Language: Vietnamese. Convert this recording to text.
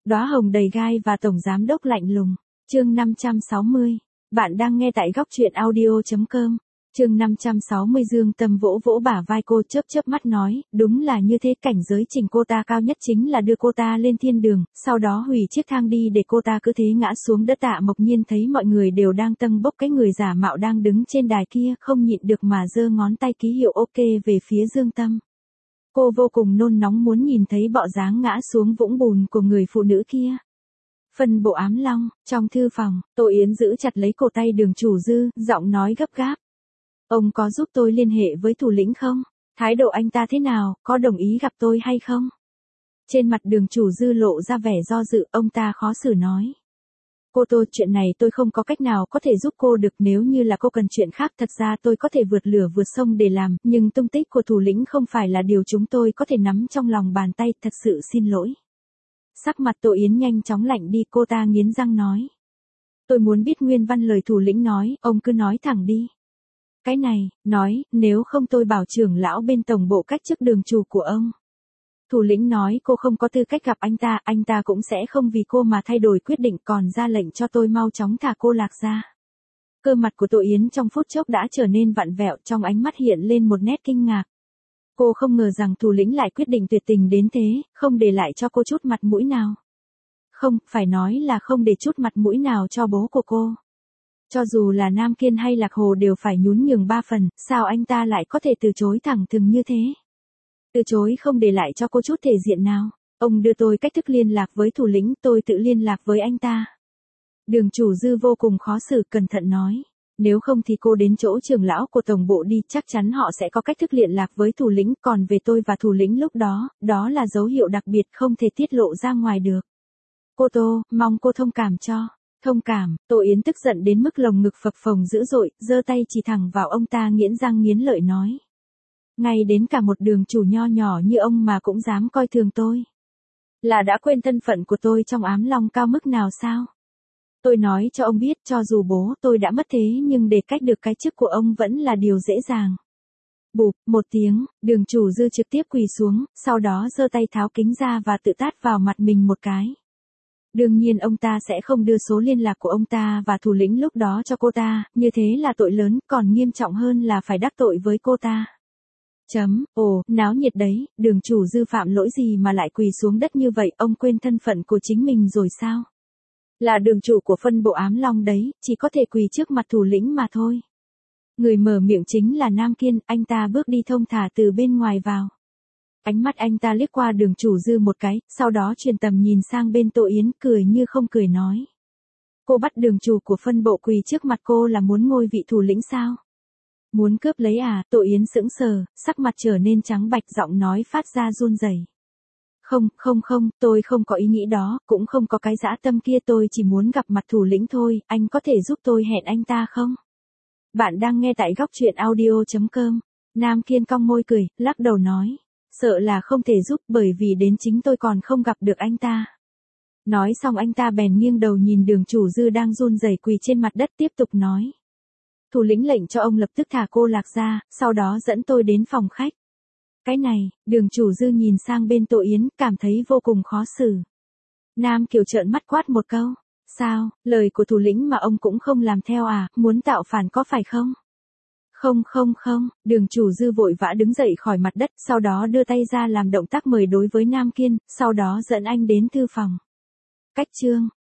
Đóa hồng đầy gai và tổng giám đốc lạnh lùng. Chương 560. Bạn đang nghe tại góc truyện audio.com. Chương 560 Dương Tâm vỗ vỗ bả vai cô, chớp chớp mắt nói, đúng là như thế, cảnh giới trình cô ta cao nhất chính là đưa cô ta lên thiên đường, sau đó hủy chiếc thang đi để cô ta cứ thế ngã xuống đất. Tạ Mộc Nhiên thấy mọi người đều đang tâng bốc cái người giả mạo đang đứng trên đài kia, không nhịn được mà giơ ngón tay ký hiệu ok về phía Dương Tâm. Cô vô cùng nôn nóng muốn nhìn thấy bộ dáng ngã xuống vũng bùn của người phụ nữ kia. Phân bộ Ám Long, trong thư phòng, Tô Yến giữ chặt lấy cổ tay Đường Chủ Dư, giọng nói gấp gáp. Ông có giúp tôi liên hệ với thủ lĩnh không? Thái độ anh ta thế nào, có đồng ý gặp tôi hay không? Trên mặt Đường Chủ Dư lộ ra vẻ do dự, ông ta khó xử nói. Cô Tô, chuyện này tôi không có cách nào có thể giúp cô được, nếu như là cô cần chuyện khác thật ra tôi có thể vượt lửa vượt sông để làm, nhưng tung tích của thủ lĩnh không phải là điều chúng tôi có thể nắm trong lòng bàn tay, thật sự xin lỗi. Sắc mặt Tô Yến nhanh chóng lạnh đi, cô ta nghiến răng nói. Tôi muốn biết nguyên văn lời thủ lĩnh nói, ông cứ nói thẳng đi. Cái này, nói, nếu không tôi bảo trưởng lão bên tổng bộ cách chức đường chủ của ông. Thủ lĩnh nói cô không có tư cách gặp anh ta cũng sẽ không vì cô mà thay đổi quyết định, còn ra lệnh cho tôi mau chóng thả cô Lạc ra. Cơ mặt của Tô Yến trong phút chốc đã trở nên vặn vẹo, trong ánh mắt hiện lên một nét kinh ngạc. Cô không ngờ rằng thủ lĩnh lại quyết định tuyệt tình đến thế, không để lại cho cô chút mặt mũi nào. Không, phải nói là không để chút mặt mũi nào cho bố của cô. Cho dù là Nam Kiên hay Lạc Hồ đều phải nhún nhường 3 phần, sao anh ta lại có thể từ chối thẳng thừng như thế? Từ chối không để lại cho cô chút thể diện nào. Ông đưa tôi cách thức liên lạc với thủ lĩnh, tôi tự liên lạc với anh ta. Đường Chủ Dư vô cùng khó xử, cẩn thận nói. Nếu không thì cô đến chỗ trưởng lão của tổng bộ đi, chắc chắn họ sẽ có cách thức liên lạc với thủ lĩnh, còn về tôi và thủ lĩnh lúc đó, đó là dấu hiệu đặc biệt không thể tiết lộ ra ngoài được. Cô Tô, mong cô thông cảm cho. Thông cảm, Tô Yến tức giận đến mức lồng ngực phập phồng dữ dội, giơ tay chỉ thẳng vào ông ta, nghiến răng nghiến lợi nói. Ngay đến cả một đường chủ nho nhỏ như ông mà cũng dám coi thường tôi. Là đã quên thân phận của tôi trong Ám Long cao mức nào sao? Tôi nói cho ông biết, cho dù bố tôi đã mất thế nhưng để cách được cái chức của ông vẫn là điều dễ dàng. Bụp, một tiếng, Đường Chủ Dư trực tiếp quỳ xuống, sau đó giơ tay tháo kính ra và tự tát vào mặt mình một cái. Đương nhiên ông ta sẽ không đưa số liên lạc của ông ta và thủ lĩnh lúc đó cho cô ta, như thế là tội lớn, còn nghiêm trọng hơn là phải đắc tội với cô ta. Ồ, náo nhiệt đấy, Đường Chủ Dư phạm lỗi gì mà lại quỳ xuống đất như vậy, ông quên thân phận của chính mình rồi sao? Là đường chủ của phân bộ Ám Long đấy, chỉ có thể quỳ trước mặt thủ lĩnh mà thôi. Người mở miệng chính là Nam Kiên, anh ta bước đi thông thả từ bên ngoài vào. Ánh mắt anh ta liếc qua Đường Chủ Dư một cái, sau đó truyền tầm nhìn sang bên Tô Yến, cười như không cười nói. Cô bắt đường chủ của phân bộ quỳ trước mặt cô là muốn ngôi vị thủ lĩnh sao? Muốn cướp lấy à? Tô Yến sững sờ, sắc mặt trở nên trắng bạch, giọng nói phát ra run rẩy. Không, tôi không có ý nghĩ đó, cũng không có cái dã tâm kia, tôi chỉ muốn gặp mặt thủ lĩnh thôi, anh có thể giúp tôi hẹn anh ta không? Bạn đang nghe tại góc truyện audio.com. Nam Kiên cong môi cười, lắc đầu nói. Sợ là không thể giúp, bởi vì đến chính tôi còn không gặp được anh ta. Nói xong anh ta bèn nghiêng đầu nhìn Đường Chủ Dư đang run rẩy quỳ trên mặt đất, tiếp tục nói. Thủ lĩnh lệnh cho ông lập tức thả cô Lạc ra, sau đó dẫn tôi đến phòng khách. Cái này, Đường Chủ Dư nhìn sang bên Tô Yến, cảm thấy vô cùng khó xử. Nam Kiều trợn mắt quát một câu. Sao, lời của thủ lĩnh mà ông cũng không làm theo à, muốn tạo phản có phải không? Không, Đường Chủ Dư vội vã đứng dậy khỏi mặt đất, sau đó đưa tay ra làm động tác mời đối với Nam Kiên, sau đó dẫn anh đến thư phòng. Cách chương